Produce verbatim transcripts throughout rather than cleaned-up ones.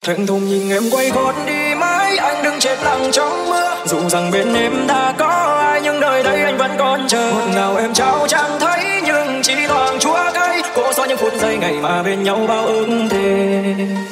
Thẹn thùng nhìn em quay gót đi mãi, anh đừng chết lặng trong mưa. Dù rằng bên em đã có ai nhưng đời đây anh vẫn còn chờ. Ngọt ngào em trao chẳng thấy nhưng chỉ thoảng chua cay. Cố xóa những phút giây ngày mà bên nhau bao ước thề.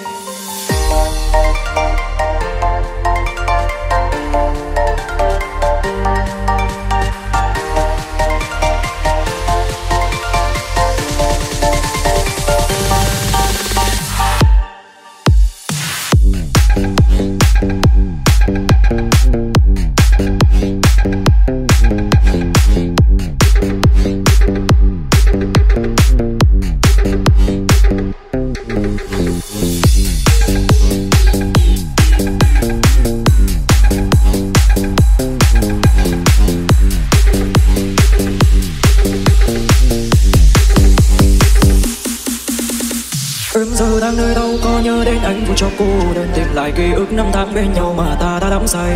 Nơi đâu có nhớ đến anh vui cho cô đơn, tìm lại ký ức năm tháng bên nhau mà ta đã đắm say.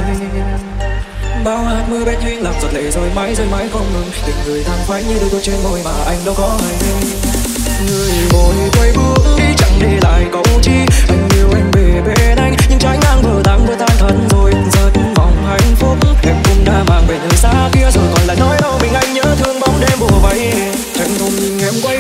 Bao hạt mưa bên duyên làm giọt lệ rồi mãi rồi mãi không ngừng. Tình người thang phái như đôi trên môi mà anh đâu có hay. Người ngồi quay bước đi chẳng để lại câu chi. Anh yêu em về bên anh nhưng trái ngang vừa tan vừa tan thân rồi. Rất mong hạnh phúc em cũng đã mang về nơi xa kia rồi, còn lại nói đâu mình anh nhớ thương bóng đêm bùa vây. Thẹn thùng nhìn em quay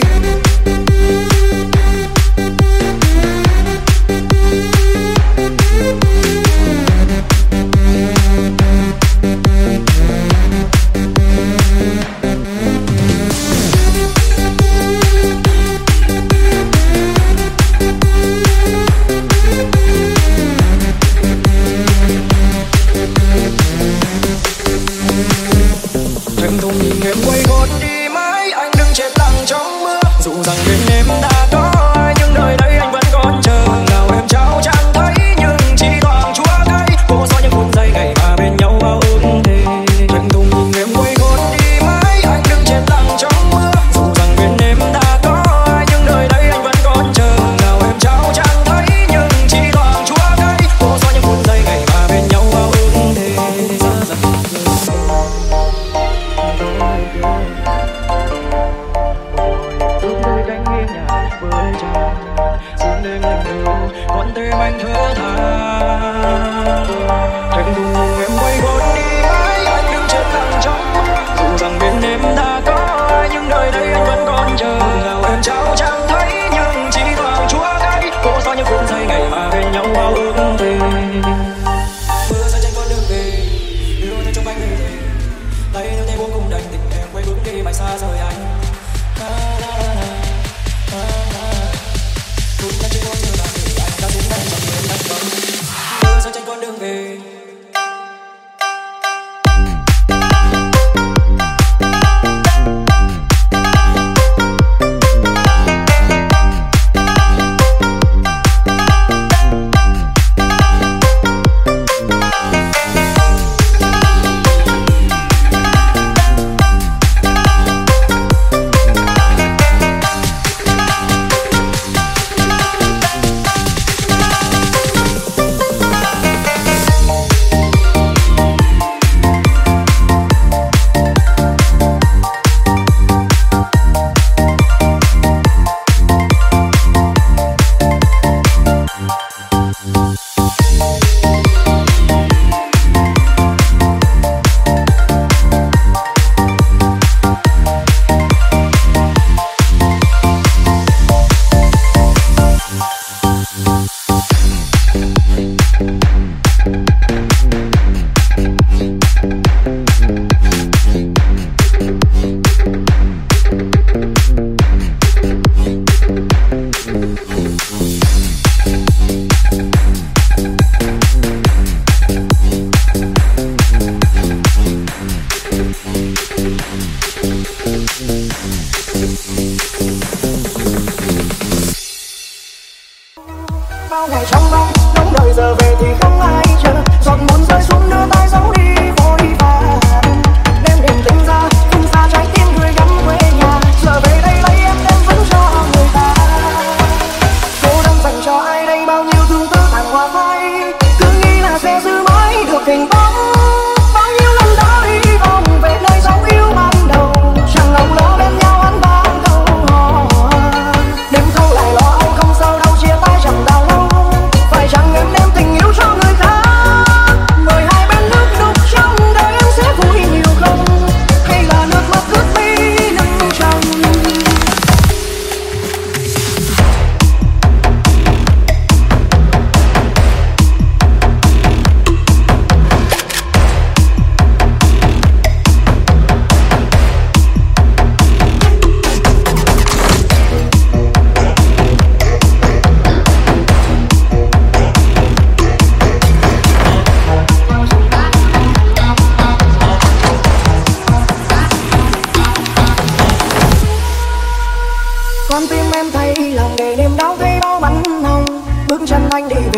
phải chăng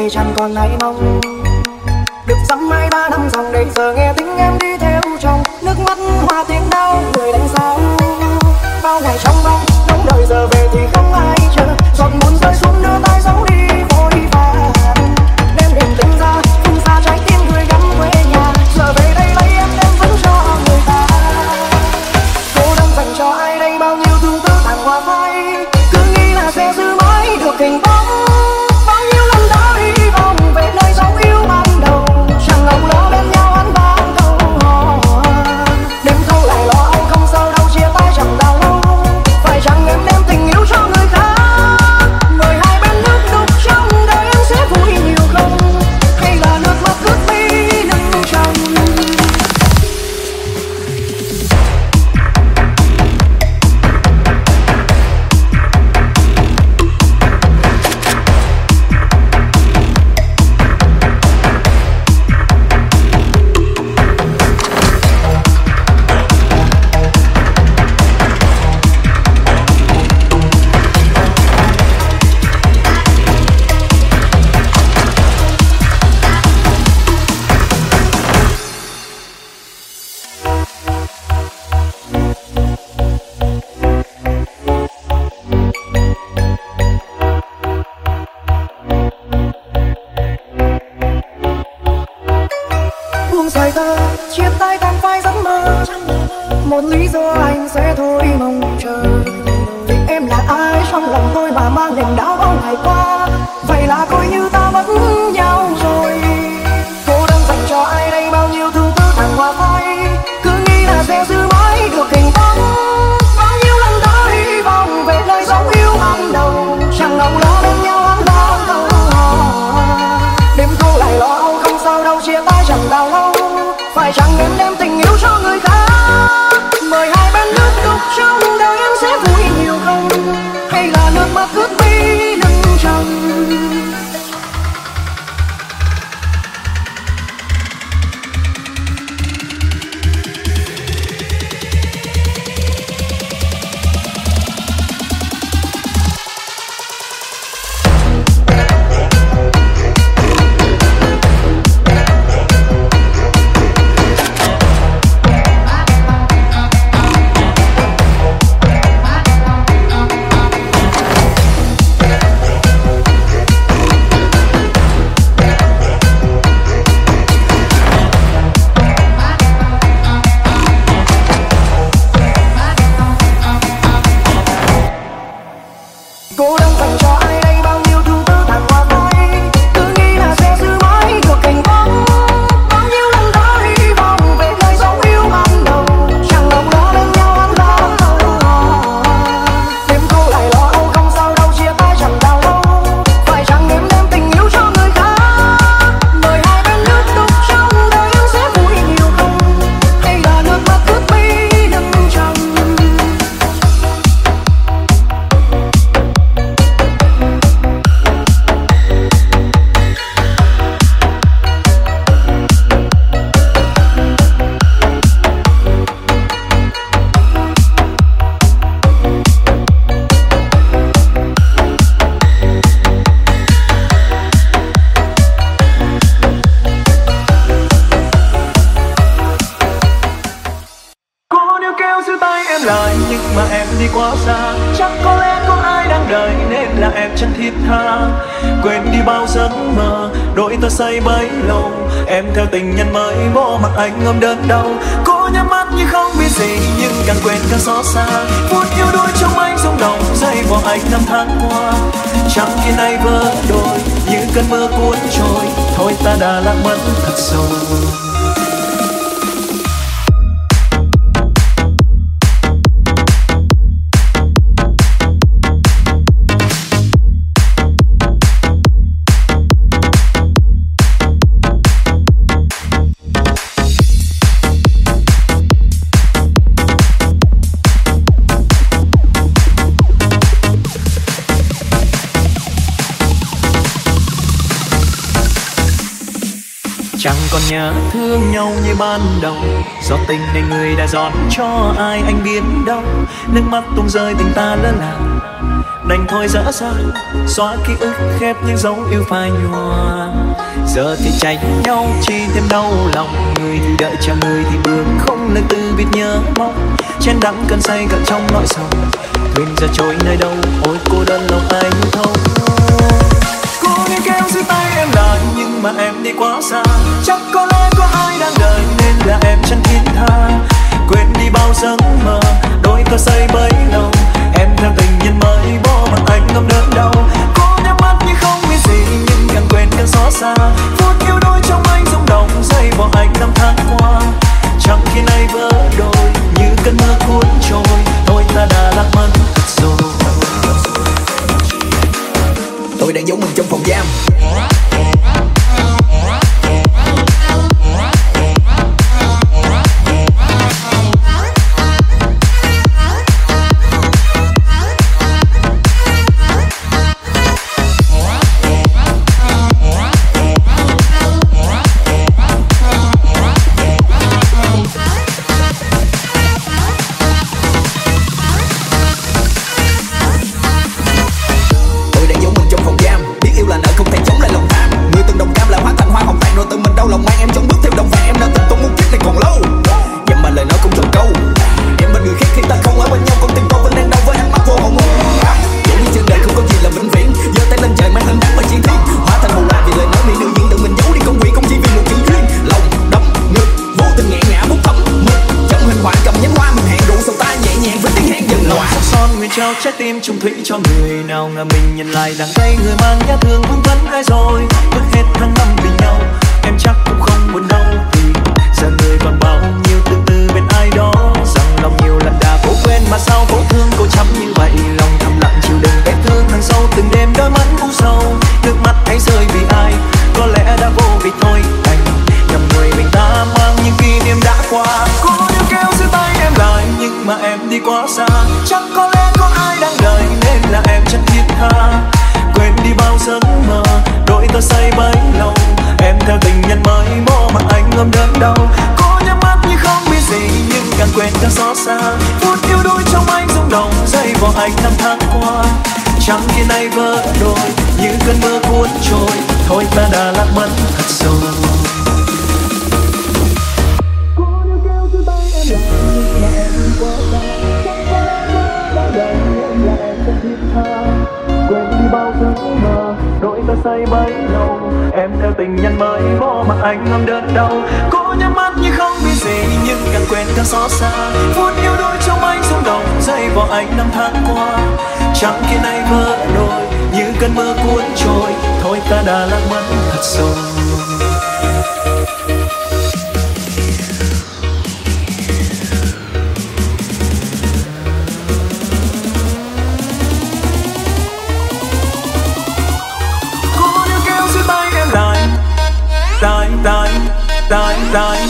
ngày chẳng còn ai mong. Được dăm hai ba năm dòng đây giờ nghe tiếng em đi theo chồng, nước mắt hoa tiếng đau người đánh sao. Bao ngày trong bóng nóng đời giờ về thì không ai chờ, giọt muốn rơi xuống đưa tay giấu đi vội vàng. Đêm đêm tính ra không xa trái tim người gắn quê nhà, giờ về đây lấy em đem vẫn cho người ta. Cô đang dành cho ai đây bao nhiêu thương tư tàn hoa phai, cứ nghĩ là sẽ giữ mãi được hình bóng. Bao nhiêu lần đã hy vọng về nơi dấu yêu ban đầu, chẳng lòng lo bên nhau ăn bao câu hò. Đêm thâu lại lo âu không sao đâu, chia tay chẳng đau lâu. Phải chăng em đem tình yêu cho người khác, mời hai bên nước đục trong đời em sẽ vui nhiều không, hay là nước mắt ướt mi nâng trong. Dài ta chia tay tan phai giấc mơ, một lý do anh sẽ thôi mong chờ. Vì em là ai trong lòng tôi mà mang niềm đau bao ngày qua, vậy là coi như ta mất nhau rồi. Cô đang dành cho ai đây bao nhiêu thương tư tàn hoa phai, cứ nghĩ là sẽ giữ mãi được hình bóng. Bao nhiêu lần đã hy vọng về nơi dấu yêu ban đầu, chẳng lòng lo bên nhau ăn bao câu hò. Đêm thâu lại lo âu không sao đâu, chia tay chẳng đau lâu. Phải chăng em đem tình yêu cho người khác, mời hai bên nước đục trong đời em sẽ vui nhiều không, hay là nước mắt ướt mi nâng trong. Cô đang dành cho ai đây bao nhiêu thương tư tàn hoa phai, cứ nghĩ là sẽ giữ mãi được hình bóng. Bao nhiêu lần đã hy vọng về nơi dấu yêu ban đầu, chẳng lòng lo bên nhau ăn bao câu hò. Đêm thâu lại lo âu không sao đâu, chia tay chẳng đau lâu. Phải chăng em đem tình yêu cho người khác, mời hai bên nước đục trong đời em sẽ vui nhiều không, hay là nước mắt ướt mi nâng trong. Cô níu kéo giữ tay em lại nhưng mà em đi quá xa, chắc có lẽ có ai đang đợi nên là em chẳng thiết tha. Quên đi bao giấc mơ đôi ta say bấy lâu, em theo tình nhân mới bỏ mặc anh ôm đớn đau. Cô nhắm mắt như không biết gì nhưng càng quên càng xót xa, phút yêu đuối trong anh rung động dây vào anh năm tháng qua. Chẳng khi nay vỡ đôi như cơn mưa cuốn trôi, thôi ta đã lạc mất thật rồi. Chẳng còn nhớ thương nhau như ban đầu, do tình nên người đã dọn cho ai anh biết đâu. Nước mắt tung rơi tình ta lỡ làng, đành thôi dở dang xóa ký ức khép những dấu yêu phai nhòa. giờ thì tranh nhau chi thêm đau lòng. Người thì đợi chờ người thì buồn, không lời từ biệt nhớ mong. Chén đắng cơn say cạn trong nỗi sầu, thuyền giờ trôi nơi đâu, ôi cô đơn lòng ai như thấu. Cô nghe kéo giữ tay em lại nhưng mà em đi quá xa. Chắc có lẽ có ai đang đợi nên là em chẳng thiết tha. Quên đi bao giấc mơ, đôi ta say bấy lâu. Em theo tình nhân mới, bỏ mặc anh ngâm đớn đau. Cô nhắm mắt như không biết gì, nhưng càng quên càng xót xa. Phút yêu đôi trong anh rung động, dây bỏ anh năm tháng qua. Chẳng khi nay vỡ đôi, như cơn mưa cuốn trôi. Thôi ta đã lạc mất thật rồi. Tôi đang giấu mình trong phòng giam. Trái tim trung thủy cho người nào ngờ mình nhận lại đắng cay. Người mang nhát thương vương vấn ai rồi, mất hết tháng năm vì nhau. Em chắc cũng không buồn đâu, vì giờ người còn bao nhiêu từ từ bên ai đó. Rằng lòng nhiều lần đã cố quên mà sao cố thương cô chấm như vậy. Lòng thầm lặng chịu đựng vết thương thằng sâu, từng đêm đôi mắt u sầu. Nước mắt ấy rơi vì ai, có lẽ đã vô vị thôi. Đành nhầm người mình ta mang những kỷ niệm đã qua. Cô níu kéo giữ tay em lại nhưng mà em đi quá xa. Chắc có lẽ có ai đang đợi nên là em chẳng thiết tha. Quên đi bao giấc mơ, đôi ta say bấy lâu. Em theo tình nhân mới, bỏ mặc anh ôm đớn đau. Cô nhắm mắt như không biết gì, nhưng càng quên càng xót xa. Phút yêu đôi trong anh rung động, dây bỏ anh năm tháng qua. Chẳng khi nay vỡ đôi, như cơn mưa cuốn trôi. Thôi ta đã lạc mất thật rồi. Cô níu kéo giữ tay em lại nhưng mà em đi quá xa. Quên đi bao giấc mơ, đôi ta say bấy lâu. Em theo tình nhân mới, bỏ mặc anh ngâm đớn đau. Cô nhắm mắt như không biết gì, nhưng càng quên càng xót xa. Phút yêu đôi trong anh rung động, dây bỏ anh năm tháng qua. Chẳng khi nay vỡ đôi, như cơn mưa cuốn trôi. Thôi ta đã lạc mất thật rồi. Die, die, die, die.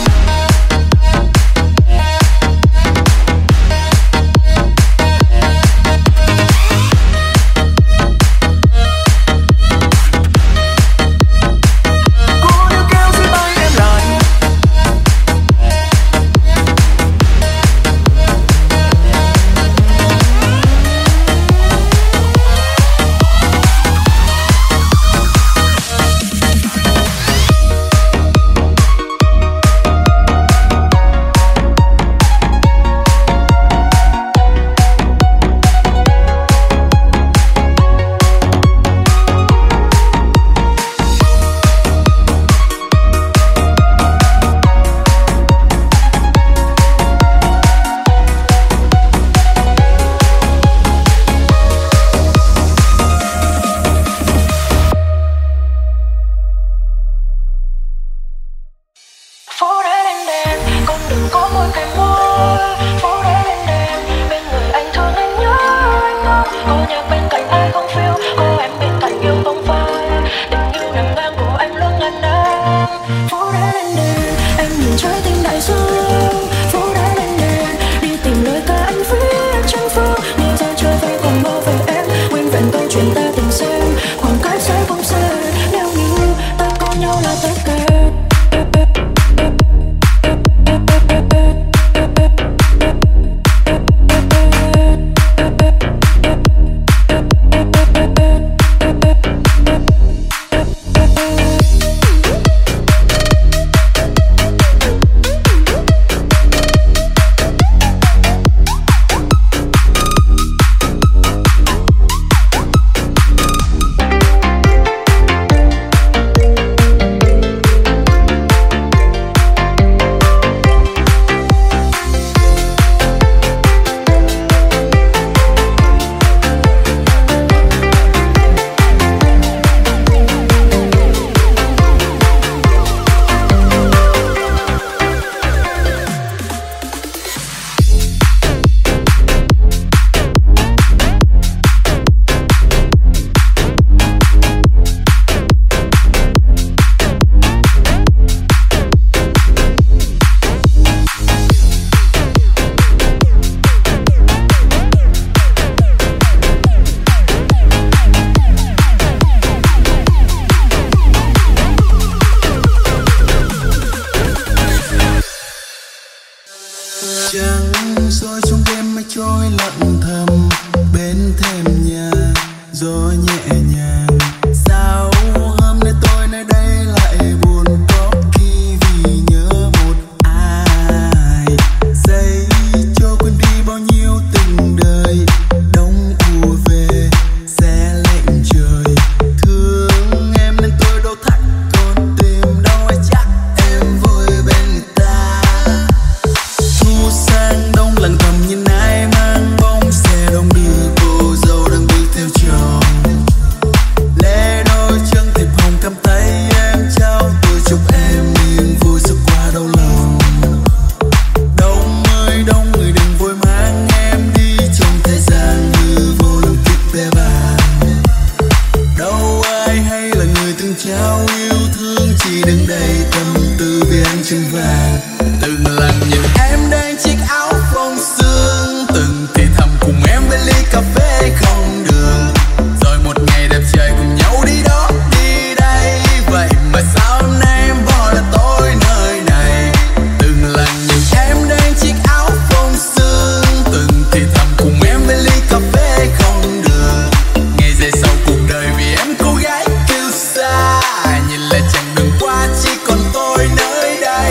thương chỉ đứng đây tâm tư vì anh chân vàng. Từng lần nhìn em đang chiếc áo phông sương, từng thì thầm cùng em với ly cà phê không đường. Rồi một ngày đẹp trời cùng nhau đi đó đi đây, vậy mà sao hôm nay em bỏ lại tôi nơi này. Từng lần nhìn em đang chiếc áo phông sương, từng thì thầm cùng em với ly cà phê không đường. Ngày về sau cuộc đời vì em cô gái kêu xa, nhìn lại chặng đường qua chỉ còn tôi nơi đây.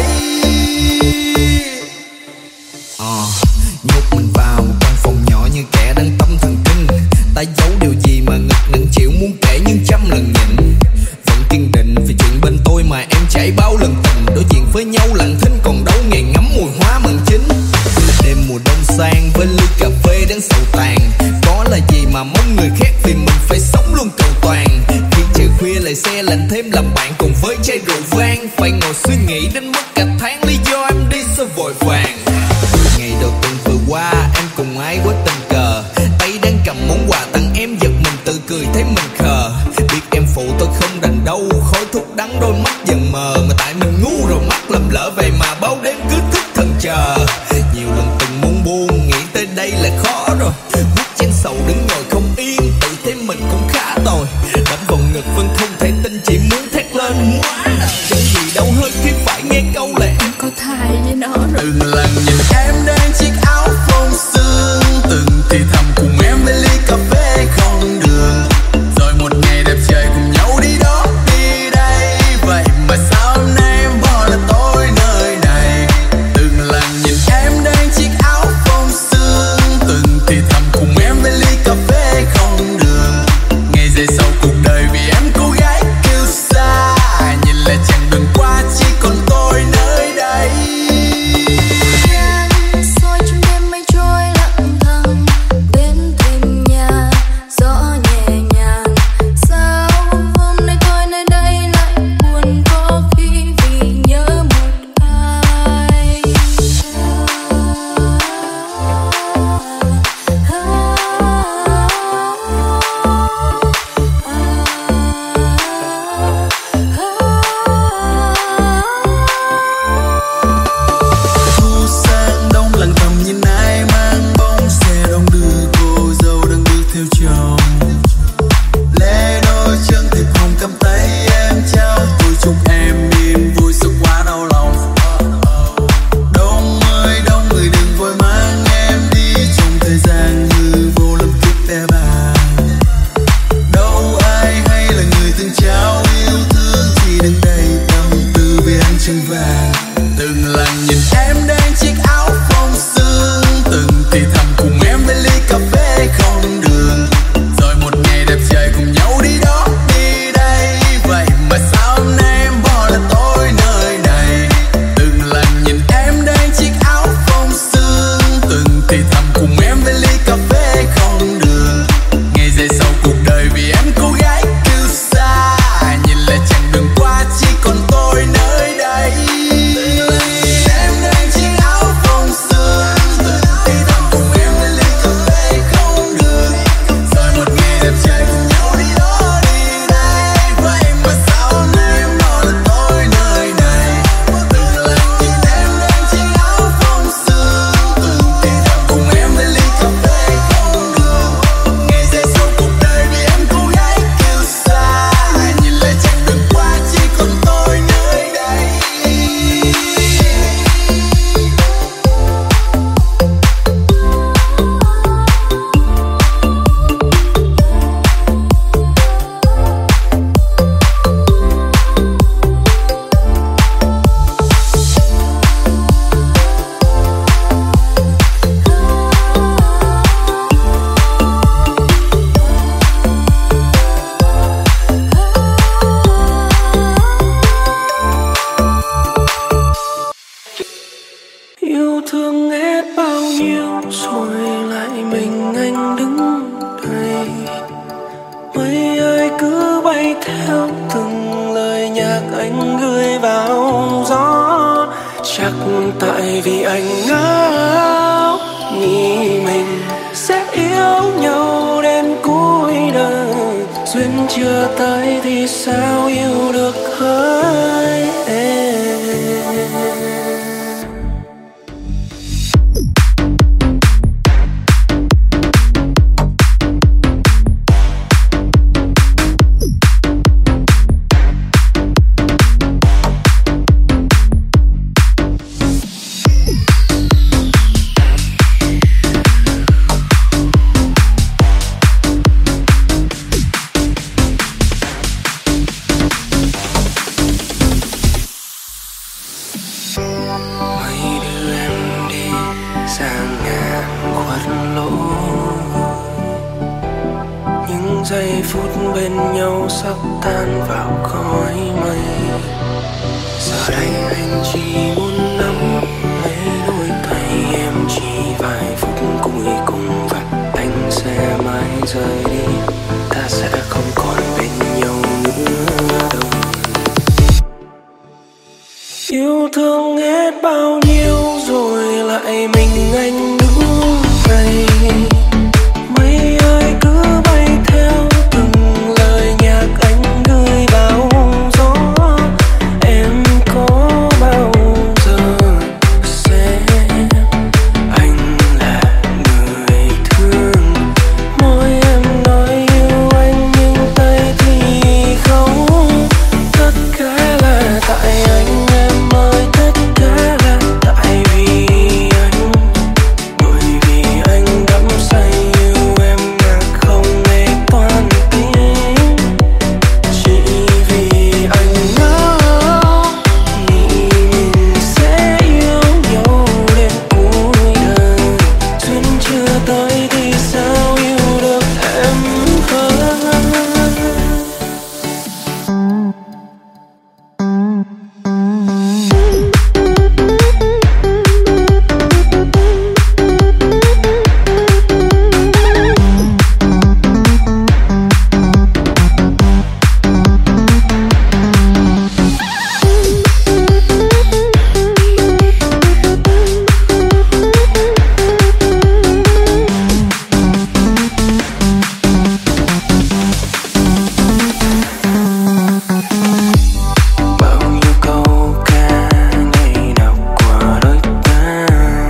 Ờ, nhốt mình vào một căn phòng nhỏ như kẻ đang tâm thần kinh. Ta giấu điều gì mà ngực nặng chịu muốn kể nhưng trăm lần nhịn. Vẫn kiên định vì chuyện bên tôi mà em trải bao lần tình. Đối diện với nhau lặng thinh còn đâu ngày ngắm mùi hoa mận chín. Đêm mùa đông sang với ly cà phê đang sầu tàn. Có là gì mà mong người khác vì mình phải sống luôn cầu toàn. Khi trời khuya lại xe lạnh thêm làm bạn cùng với chai rượu vang. Phải ngồi suy nghĩ đến mất cả tháng lý do em đi sao vội vàng. Ngày đầu tuần vừa qua em cùng ai quá tình cờ. Tay đang cầm món quà tặng em giật mình tự cười thấy mình khờ. Biết em phụ tôi không đành đâu, khói thuốc đắng đôi mắt dần mờ. Mà tại mình ngu rồi mắt lầm lỡ vậy mà bao đêm cứ thức thần chờ. Nhiều lần từng muốn buông nghĩ tới đây là khó rồi. Hút chén sầu đứng ngồi không yên tự thấy mình cũng khá tồi. Đấm vào ngực vẫn không thể tin chỉ muốn thét lên quá. Chẳng gì đâu hơn khi phải nghe câu là em có thai với nó rồi. Từng lần nhìn em đang chiếc áo phông sương, từng thì thầm cùng em với ly cà phê không đường. Rồi một ngày đẹp trời cùng nhau đi đó đi đây, vậy mà sao hôm nay em bỏ lại tôi nơi này. Từng lần nhìn em đang chiếc áo phông sương, từng thì thầm cùng em với ly cà phê không đường. Ngày về sau cuộc đời vì em cô gái kêu xa, nhìn lại chặng đường qua chỉ còn tôi nơi đây. Soi trong đêm mây trôi lặng thầm đến thềm nhà, gió nhẹ nhàng. Sao hôm nay tôi nơi đây lại buồn có khi vì nhớ một ai. Thu sang đông lặng thầm nhìn ai mang bóng xe đông đưa cô dâu đang bước theo chồng. Lê đôi chân thiệp hồng cầm tay em trao, tôi chúc em yên vui sự quá đau lòng. Đông ơi đông người đừng vội mang em đi, trong thời gian hư vô lầm kiếp bé bàng. Đâu ai hay là người từng trao yêu thương, chỉ đứng đây tâm tư vì anh chân vàng. Từng lần nhìn em đang chiếc áo phông sương, từng thì thầm cùng em với ly cà phê không đường. Rồi một ngày đẹp trời cùng nhau đi đó đi đây, vậy mà sao hôm nay em bỏ lại tôi nơi này. Từng lần nhìn em đang chiếc áo phông sương, từng thì thầm cùng em với ly cà phê không đường. Ngày về sau cuộc đời vì em cô gái kêu xa, nhìn lại chặng đường qua chỉ còn tôi nơi đây. Em đang chiếc áo phông sương, từng thì thầm cùng em với ly cà phê không đường. Rồi một ngày đẹp trời cùng nhau đi đó đi đây, vậy mà sao hôm nay em bỏ lại tôi nơi này. Từng lần nhìn em đang chiếc áo phông sương, từng thì thầm cùng em với ly cà phê không đường. Ngày về sau cuộc đời vì em cô gái kêu xa, nhìn lại chặng đường qua chỉ còn tôi nơi đây. Yêu thương hết bao nhiêu rồi lại mình anh đứng đây. Mây ơi cứ bay theo từng lời nhạc anh gửi vào gió. Chắc tại vì anh ngáo nghĩ mình sẽ yêu nhau đến cuối đời. Duyên chưa tới thì sao yêu được hỡi em. Giây phút bên nhau sắp tan vào khói mây. Giờ đây anh chỉ muốn nắm lấy đôi tay em, chỉ vài phút cuối cùng và anh sẽ mãi rời đi. Ta sẽ không còn bên nhau nữa đâu. Yêu thương hết bao nhiêu rồi lại mình anh đứng đây. Mây ơi cứ bay theo từng lời nhạc anh gửi bao gió. Em có bao giờ sẽ anh là người thương. Môi em nói yêu anh nhưng tay thì không. Tất cả là tại anh em ơi, tất cả là tại vì anh. Bởi vì anh đắm say yêu em mà không hề toan tính. Chỉ vì anh ngỡ nghĩ mình sẽ yêu nhau đến cuối đời. Duyên chưa tới thì sao yêu được em hơn. Bao nhiêu câu ca ngày nào qua đôi ta,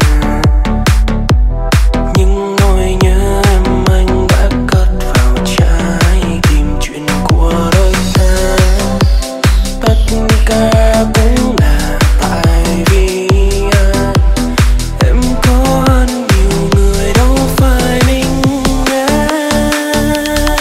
nhưng nỗi nhớ em anh đã cất vào trái tim. Chuyện của đôi ta tất cả cũng là tại vì anh. Em có hơn nhiều người đâu phải mình anh.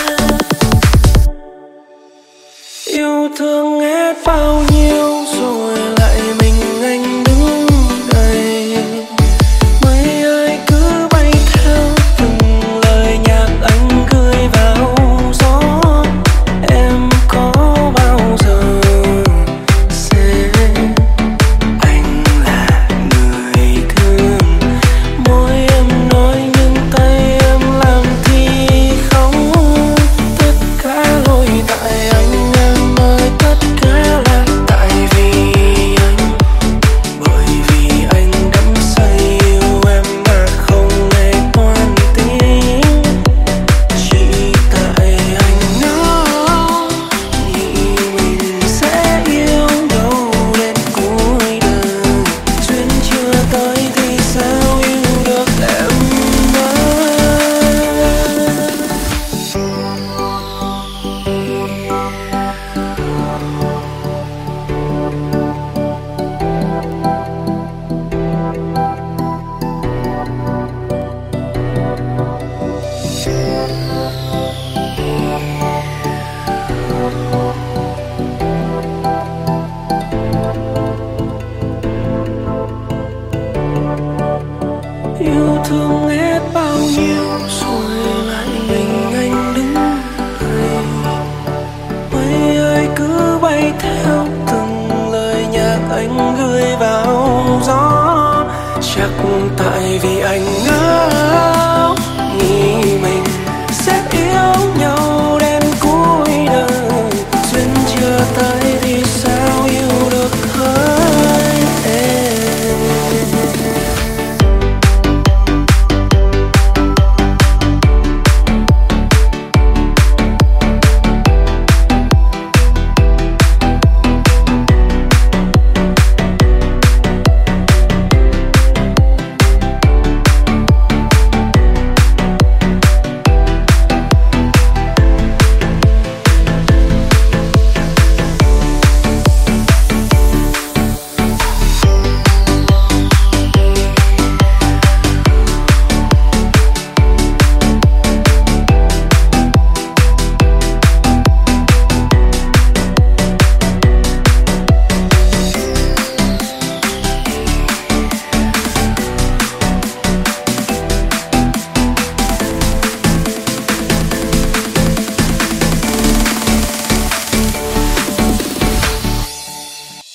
Yêu thương hết bao nhiêu rồi lại mình anh đứng đây. Mây ơi cứ bay theo từng lời nhạc anh gửi vào gió. Em có bao giờ sẽ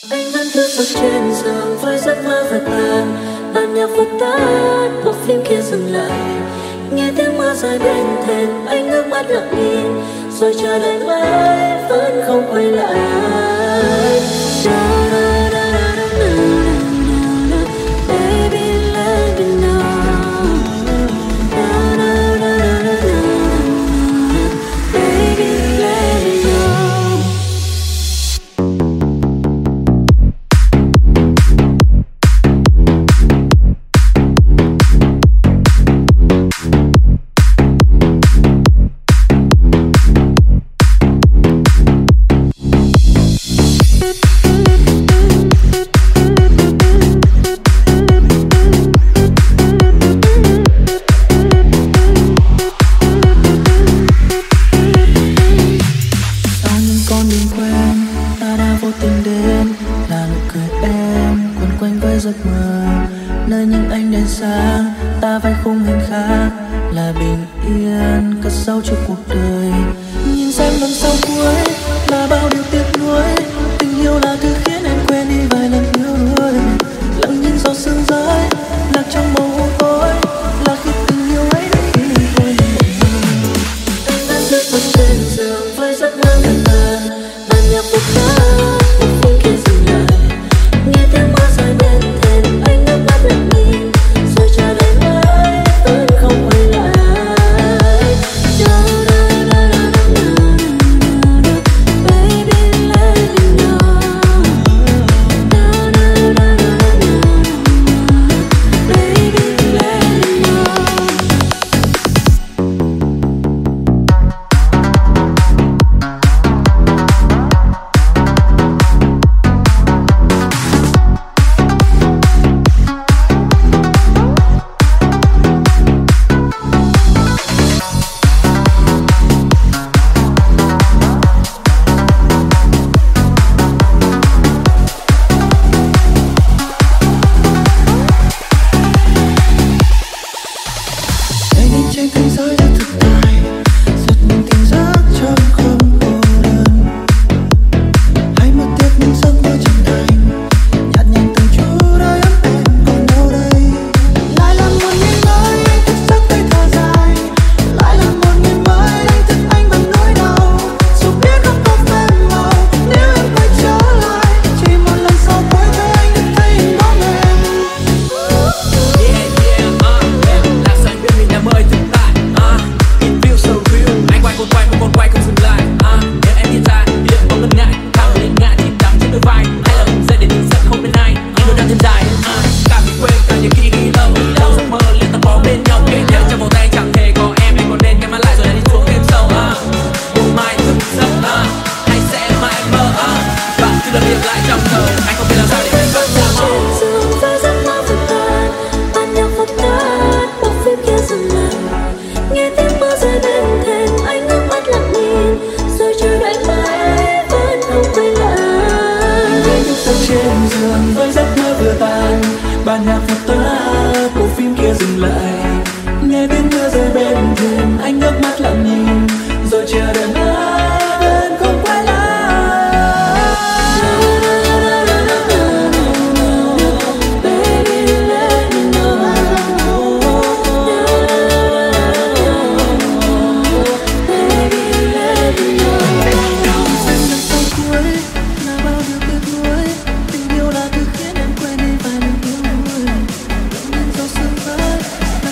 Anh vẫn thức giấc trên giường với giấc mơ vật vàn. Bản nhạc vụt tắt, bộ phim kia dừng lại. Nghe tiếng mưa rơi bên thềm, anh ngước mắt lặng nhìn, rồi chờ đợi mãi vẫn không quay lại. Baby let me know. Baby let me know. Nơi những ánh đèn sáng, ta phải khung hình khác là bình yên cất sâu cho cuộc đời. Nhìn xem lần sau cuối là bao điều tiếc nuối. Tình yêu là thứ khiến em quên đi vài lần yếu đuối. Lặng nhìn giọt sương rơi lạc trong màu u tối, là khi tình yêu ấy đã khi mình thôi mình. Anh vẫn thức giấc trên giường với giấc mơ vần vàn. Bản nhạc vụt tắt, một phút kia dừng lại. Nghe tiếng mưa rơi bên thềm, anh ngước mắt lặng nhìn, rồi chờ đợi mãi vẫn không quay lại. Baby let me know. Baby let me Hãy nhìn trên thế giới đã thực tại, giật mình tỉnh giấc trong không cô đơn. Hãy mất tiếc những giấc mơ chân thành, nhạt nhành từng chút ái ấm em còn đâu đây. Lại là một ngày mới anh thức giấc tay thở dài, lại là một ngày mới anh thức anh bằng nỗi đau. Dù biết không có phép màu, nếu em quay trở lại, chỉ một lần sau cuối thôi anh được thấy hình bóng em. Yeah, yeah, uh, yeah. Là sân biết mình đã mời thực tại, uh, it feels so real. Anh quay còn quay không còn quay không dừng lại, uh, nếu em nhìn ra liệu có ngần ngại, thao lên ngã chìm đắm trên đôi vai. Hay là vùng dậy để đứng giận không bên ai, nhưng đôi đang thêm dài, uh, cả bị quên cả những ký ghi lâu. Đâu giấc mơ liền ta có bên nhau, kể theo trong vòng tay chẳng thể có em, anh còn nên nhắm mắt lại rồi đi xuống đêm sâu, uh, một mai thức giấc, uh, hay sẽ mãi mơ, uh, và cứ làm việc lại trong thờ, anh không biết làm sao để quên mất giấc mơ. trên giường với giấc mơ vụt tắt. Bản nhạc vụt tắt, bộ phim kia dừng lại. Nghe tiếng mưa rơi bên thềm, anh ngước mắt lặng nhìn, rồi chờ đợi mãi vẫn không quay lại. Anh thức giấc trên giường với giấc mơ vừa tàn. Bản nhạc vụt tắt, bộ phim kia dừng lại. Nghe tiếng mưa rơi bên thềm, anh ngước mắt lặng nhìn, rồi chờ đợi mãi vẫn không quay lại. Baby let me know. Baby let me know. Xem lần sau cuối là bao điều tiếc nuối. Tình yêu là thứ khiến em quên đi vài lần yếu đuối. Lặng nhìn giọt sương rơi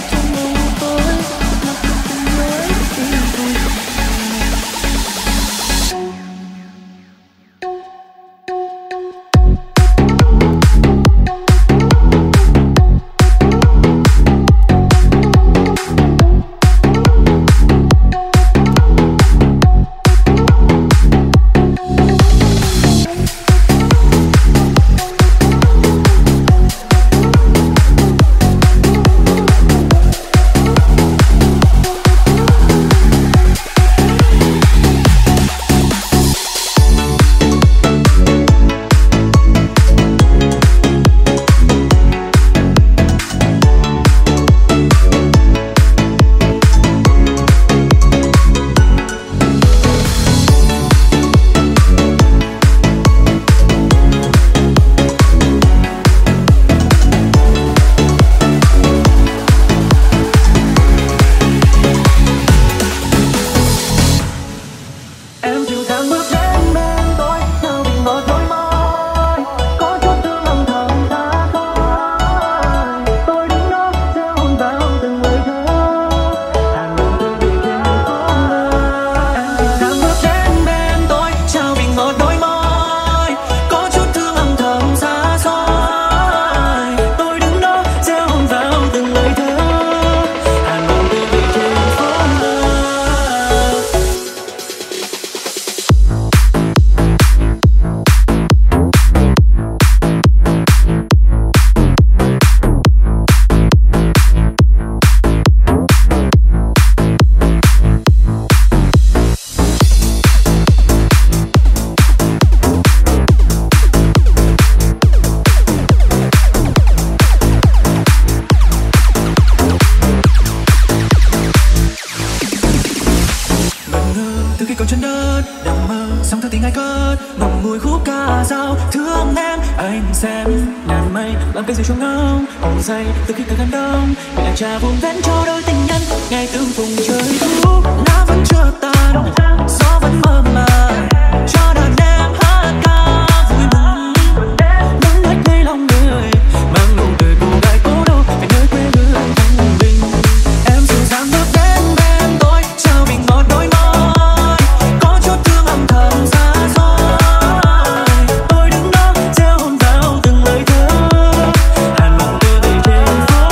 anh xem ngàn mây làm cây diều trong ngông ổ dày từ khi càng gần đông mẹ cha vùng vén cho đôi tình nhân ngày từng vùng trời thu lá vẫn chưa tàn gió vẫn mơ màng cho đàn em hát ca vui mừng đón lách ngay lòng người mang nụ cười cô gái cố đô về nơi quê hương thanh bình em dịu dàng bước đến bên tôi trao mình một đôi môi có chút thương âm thầm xa xôi tôi đứng đó gieo hôn vào từng lời thơ hàn mặn đưa về trên phố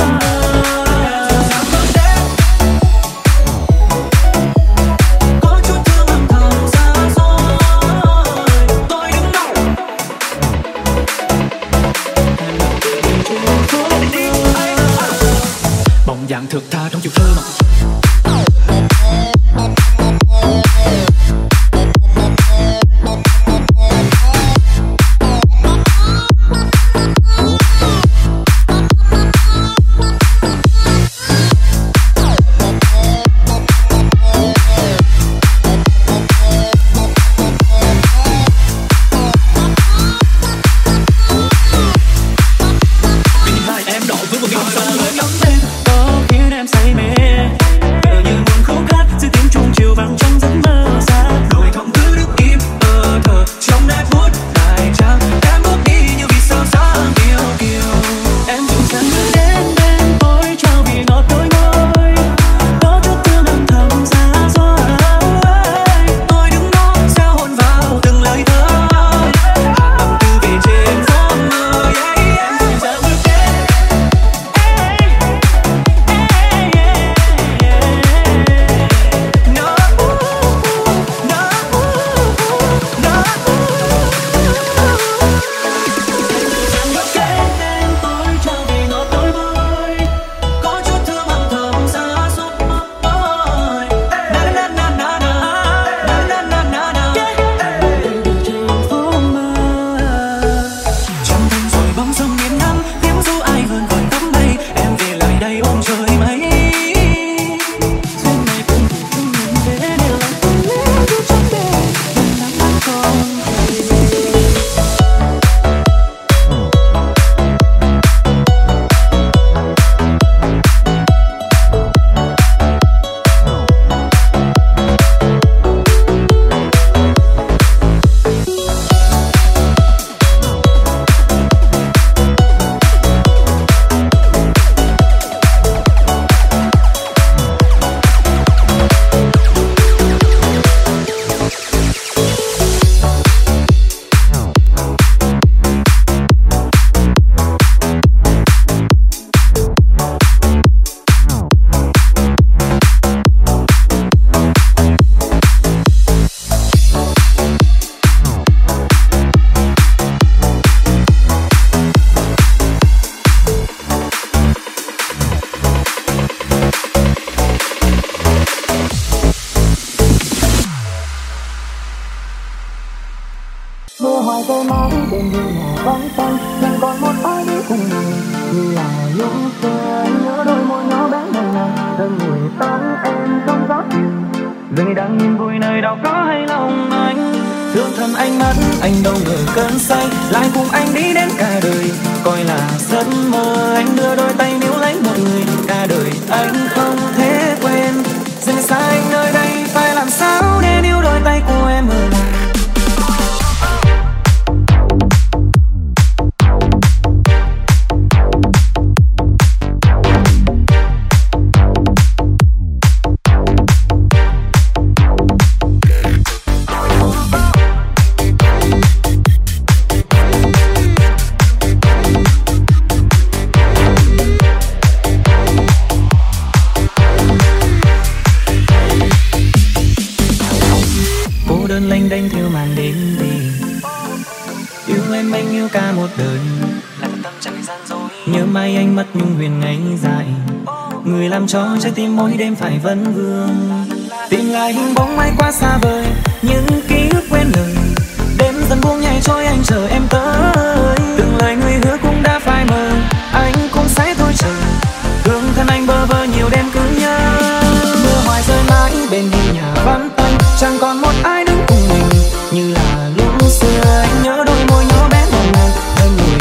có chút thương âm thầm xa xôi tôi đứng đó bóng dáng thực tha trong chiều thơ mộng. mưa hoài rơi mãi bên như nhà vắng tanh chẳng còn một ai đi cùng mình như là lúc xưa anh nhớ đôi môi nhỏ bé nồng nàn thơm mùi tóc em trong gió chiều người đang nhìn vui nơi đâu có hay lòng anh thương thầm anh mắt anh đâu ngờ cơn say lại cùng anh đi đến cả đời coi là giấc mơ anh đưa đôi tay níu lấy một người cả đời anh không thể quên rời xa anh nơi đây phải làm sao để níu đôi tay của em ở lại. Lênh đênh theo màn đêm đi yêu em anh yêu cả một đời là tâm trạng gian dối nhớ mai anh mất nhung huyền ngày dài người làm cho trái tim mỗi đêm phải vấn vương tìm lại hình bóng ai quá xa vời những ký ức quên lời đêm dần buông nhảy trôi anh chờ em tới từng lời người hứa cũng đã phai mờ anh cũng sẽ thôi chờ thương thân anh bơ vơ nhiều đêm cứ nhớ mưa hoài rơi mãi bên hiên nhà vắng tanh chẳng còn một ai đứng cùng mình như là lúc xưa anh nhớ đôi môi nhỏ bé nồng nàn em người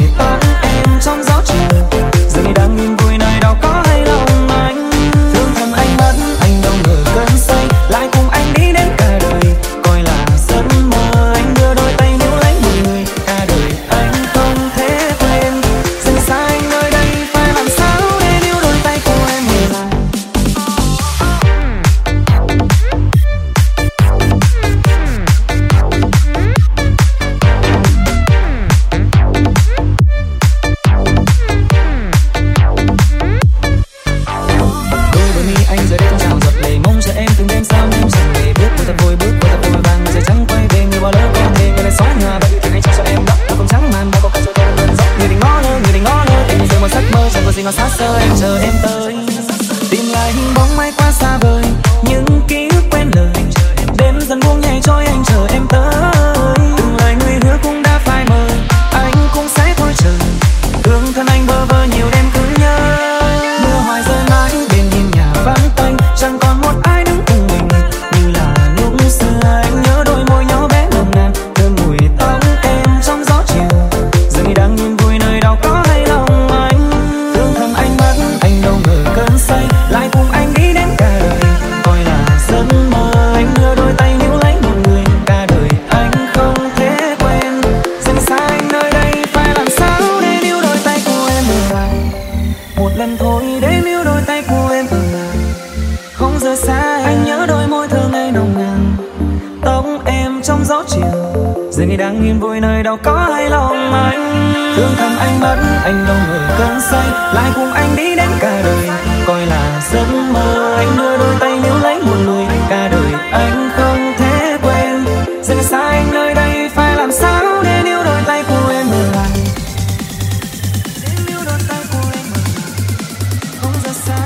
giờ em chờ em tới, tìm lại hình bóng mai qua xa vời, những ký ức quen lời, đêm dần buông nhẹ trôi anh chờ em tới. Từng lời người hứa cũng đã phai mờ, anh cũng sẽ thôi chờ, thương thân anh bơ vơ nhiều đêm cứ nhớ. Mưa hoài rơi mãi bên hiên nhà vắng tanh, chẳng còn một ai đứng cùng mình như là lúc xưa. Anh nhớ đôi môi nhỏ bé nồng nàn, thơm mùi tóc em trong gió chiều, giờ đang nhìn vui nơi đâu có hay lòng anh. Thương thầm anh mất, anh đâu ngờ cơn say lại cùng anh đi đến cả đời, coi là giấc mơ. Anh đưa đôi tay níu lấy một người, cả đời anh không thể quên. Dần xa anh nơi đây phải làm sao để níu đôi tay của em ở lại, một lần thôi để níu đôi tay của em ở lại. Không rời xa anh nhớ đôi môi thơ ngây nồng nàn, tóc em trong gió chiều, giờ ngày đang yên vui nơi đâu có hay lòng anh. Thương thầm anh mất, anh đâu ngờ cơn say lại cùng anh đi đến cả đời, coi là giấc mơ. Anh đưa đôi tay níu lấy một người, cả đời anh không thể quên. Dần xa anh nơi đây phải làm sao để níu đôi tay của em ở lại, để níu đôi tay của em ở lại. Không rời xa.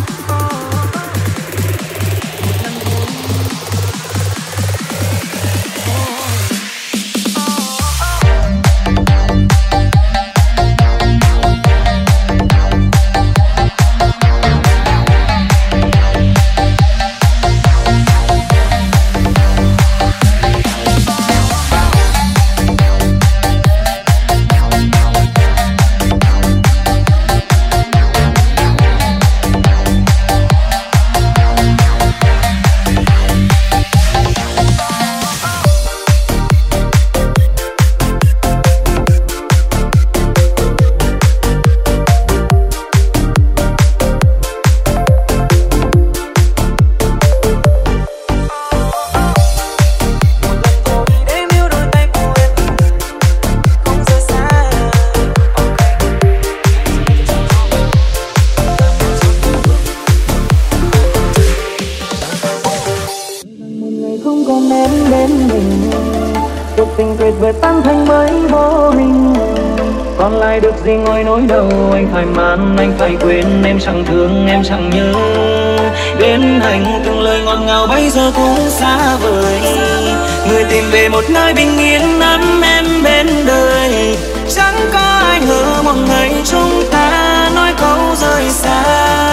Còn lại được gì ngồi nỗi đầu, anh phải màn, anh phải quên. Em chẳng thương, em chẳng nhớ đến anh, từng lời ngọt ngào bây giờ cũng xa vời. Người tìm về một nơi bình yên ấm em bên đời, chẳng có ai ngờ một ngày chúng ta nói câu rời xa.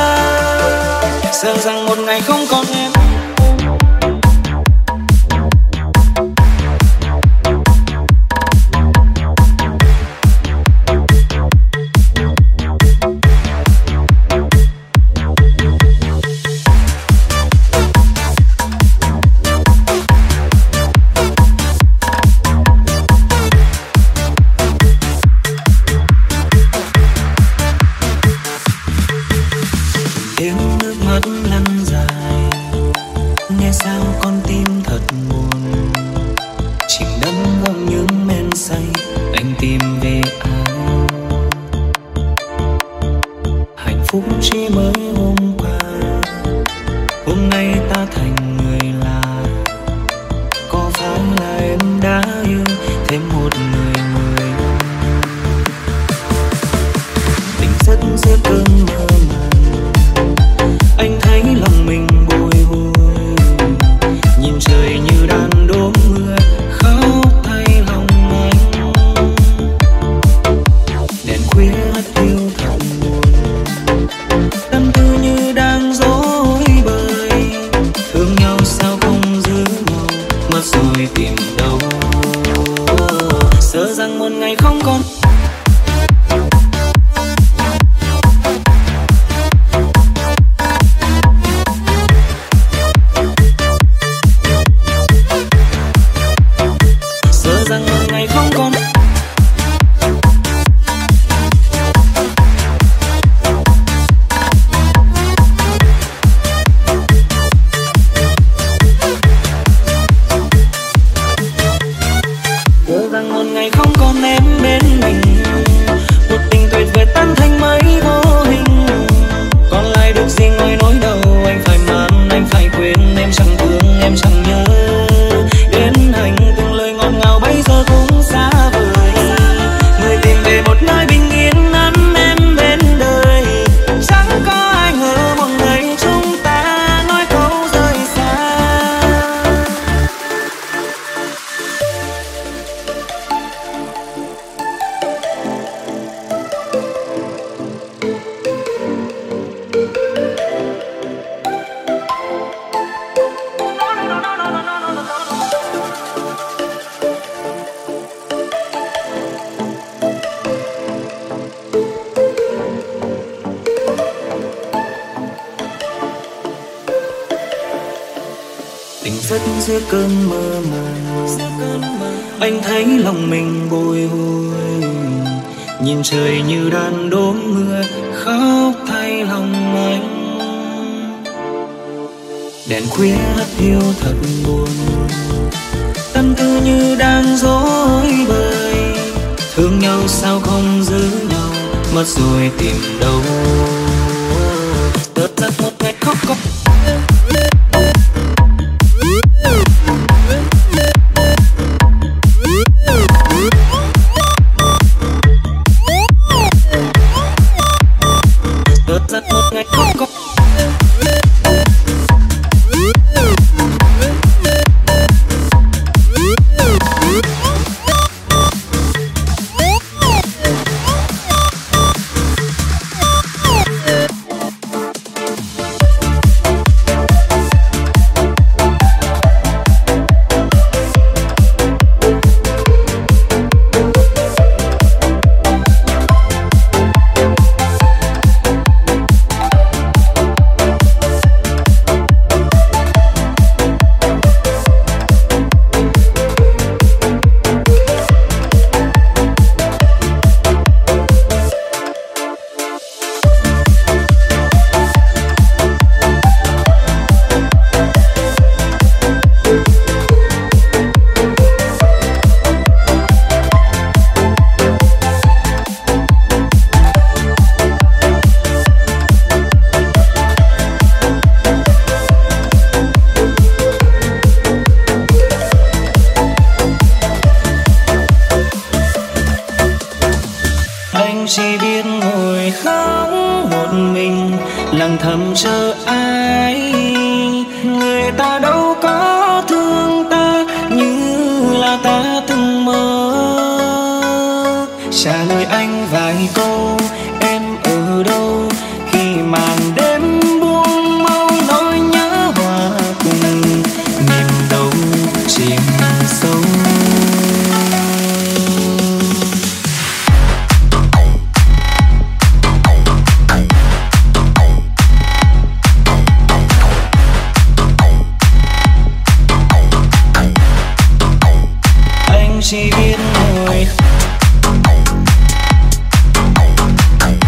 Sợ rằng một ngày không còn em. giấc giữa cơn mơ màng. Anh thấy lòng mình bồi hồi, nhìn trời như đang đổ mưa, khóc thay lòng anh. Đèn khuya hắt hiu thật buồn, tâm tư như đang rối bời. Thương nhau sao không giữ nhau, mất rồi tìm đâu. Tớ giấc một ngày khóc khóc. Tớ giấc một ngày khóc khóc. Chỉ biết ngồi khóc một mình, lặng thầm chờ ai. Người ta đâu có thương ta như là ta từng mơ. Trả lời anh vài câu, em ở đâu khi màn đêm buông mau nỗi nhớ hòa cùng niềm đau chìm sâu. Chỉ biết ngồi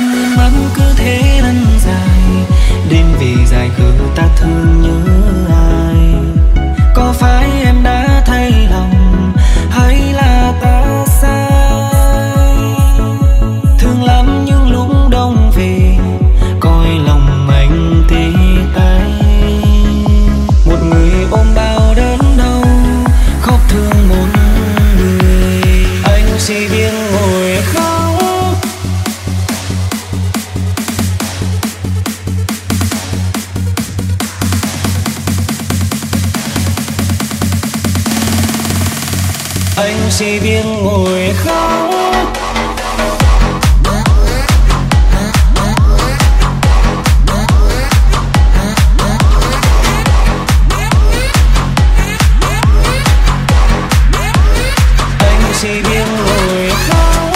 mắt cứ thế lăn dài, đêm về dài khờ ta thương nhớ ai. Có phải em đã thay lòng hay là ta sai? Thương lắm những lúc đông về, coi lòng anh tê tái. Một người ôm bao đớn đau, khóc thương một người. Anh chỉ biết ngồi khóc. Anh chỉ biết ngồi khóc. Anh chỉ biết ngồi khóc.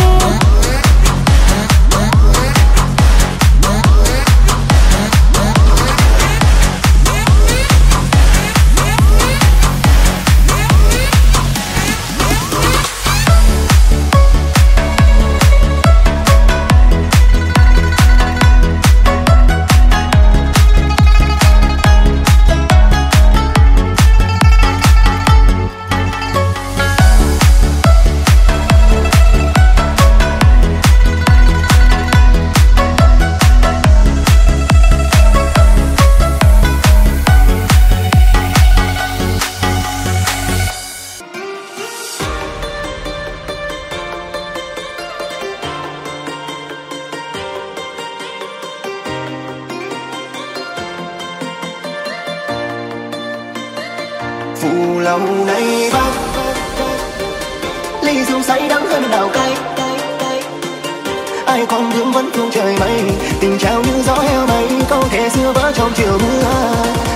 Phụ lâu nay vắng, ly rượu say đắng hơn đào cay. Ai còn vương vấn phương trời mây, tình trao như gió heo mây, câu thề xưa vỡ trong chiều mưa.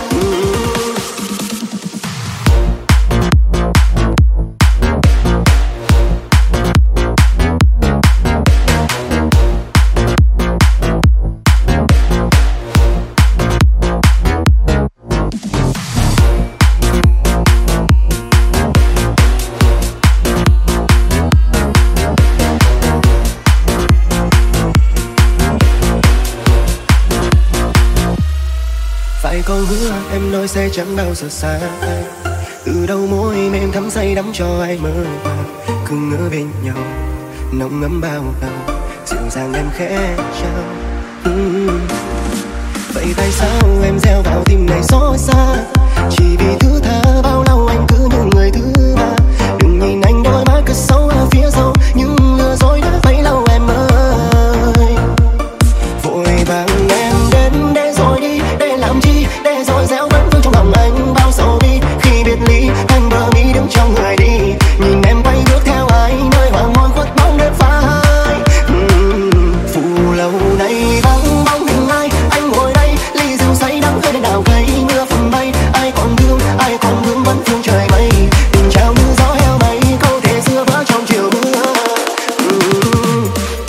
Phải câu hứa em nói sẽ chẳng bao giờ xa anh. Từ đầu môi em thắm say đắm cho ai mơ màng, cứ ngỡ bên nhau nồng ấm bao lâu, dịu dàng em khẽ trao. uhm. Vậy tại sao em gieo vào tim này xót xa, chỉ vì thứ tha bao lâu anh cứ như người thứ ba. Đừng nhìn anh đôi mắt cất sâu ở phía sau, nhưng lừa dối đã bấy lâu em ơi. Vội vàng em đến để rồi đi, để làm chi, để rồi gieo vẫn vương trong lòng anh bao sầu bi. Khi biệt ly anh bờ mi đứng trong người đi, nhìn em quay bước theo ai nơi hoàng hôn khuất bóng đêm phai. uhm. Phụ lâu nay vắng bóng hình ai, anh ngồi đây ly rượu say đắng hơi đào cây. Mưa phùn bay ai còn thương, ai còn vương vấn phương trời mây, tình trao như gió heo mây, câu thề xưa vỡ trong chiều mưa. uhm.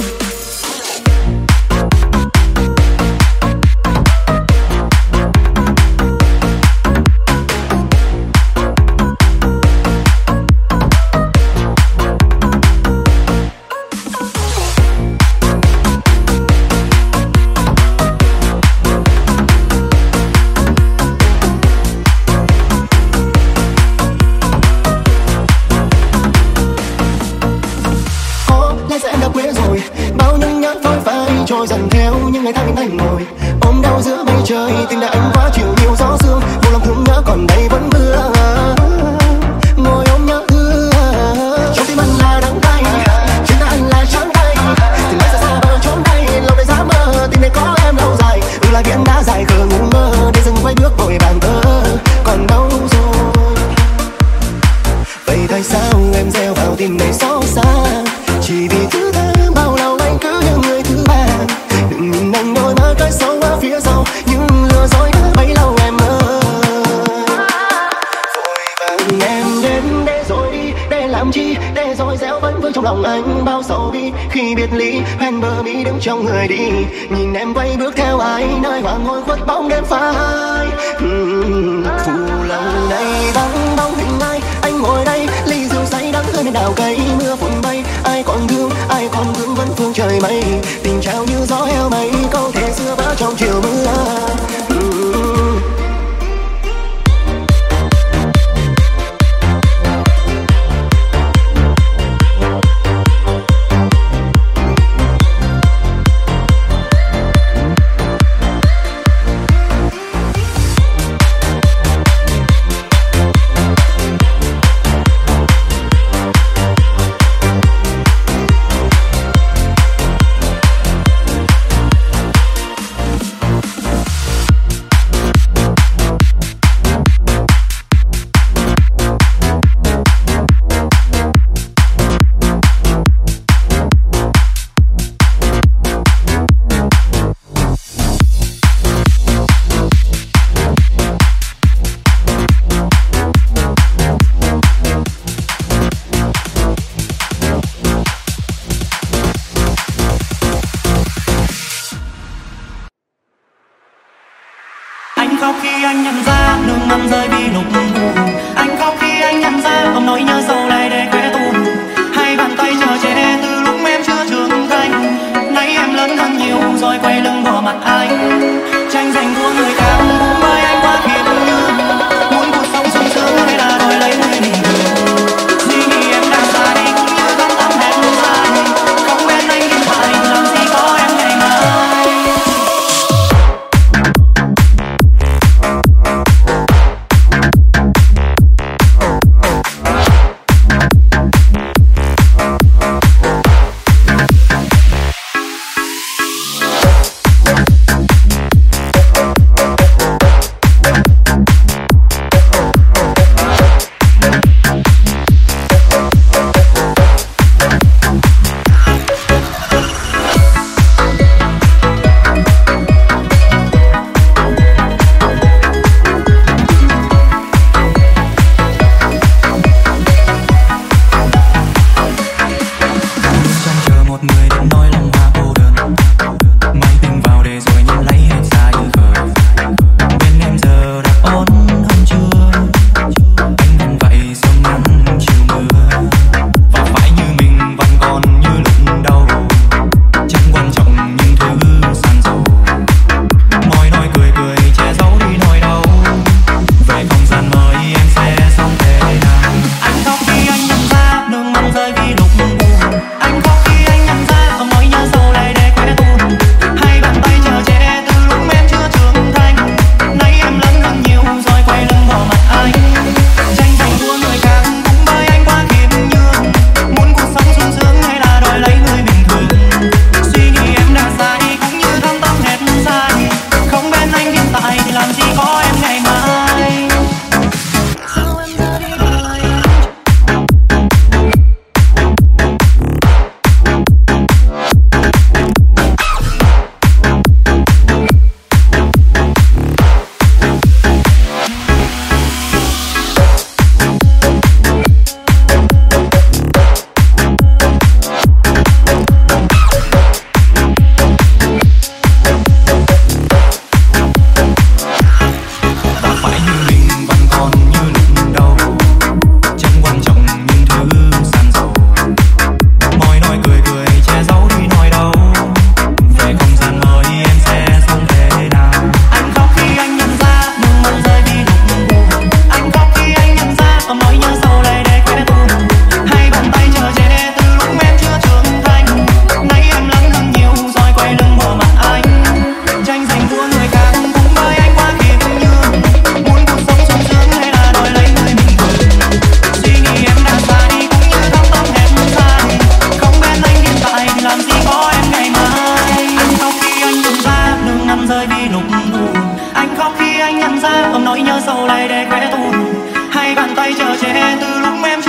Em đã quên rồi bao những nhát phôi phai trôi dần theo những ngày tháng bên anh ngồi ôm đau giữa mây trời. Tình đã anh quá chiều nhiều gió sương, một lòng thương nhớ còn đây vẫn mưa. Ngồi ôm nhớ thương trong tim anh là đắng cay, trên tay anh là trắng tay. Tình đã xa xa bao trốn đây, lâu nay dám mơ tình này có em lâu dài. Ừ là biển đã dài khờ ngu ngơ, để dừng quay bước vội vàng thơ còn đâu rồi. Vậy tại sao em gieo vào tim này xót xa, chỉ vì thứ tha bao lâu anh cứ như người thứ ba. Đừng nhìn anh đôi mắt cái sâu ở phía sau, nhưng lừa dối đã bấy lâu em ơi. Vội vàng em đến để rồi đi, để làm chi, để rồi gieo vẫn vương trong lòng anh bao sầu bi. Khi biệt ly hoen bờ mi đứng trong người đi, nhìn em quay bước theo ai nơi hoàng hôn khuất bóng đêm phai. uhm. Phụ lâu nay vắng bóng hình ai, anh ngồi đây ly rượu say đắng hơi bên đào cây. Mưa phùn bay ai còn thương, ai còn vương vẫn phương trời mây, tình trao như gió heo mây, câu thề xưa vỡ trong chiều mưa. Anh khóc khi anh nhận ra nước mắt rơi vì lúc buồn. Anh khóc khi anh nhận ra ôm nỗi nhớ sâu lại để quê tuôn. Hai bàn tay chờ che từ lúc em chưa trưởng thành. Nay em lớn hơn nhiều rồi quay lưng bỏ mặt anh. Tranh giành đua người khác cũng với anh quá kiệt như. Muốn cuộc sống sung sướng hay là đòi lấy người mình thương. Suy nghĩ em đang sai cũng như thăm thắm hẹn dài. Không bên anh hiện tại làm gì có em ngày mai.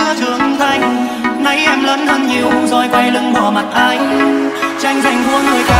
lớn hơn nhiều rồi quay lưng bỏ mặt anh, tranh giành đua người khác.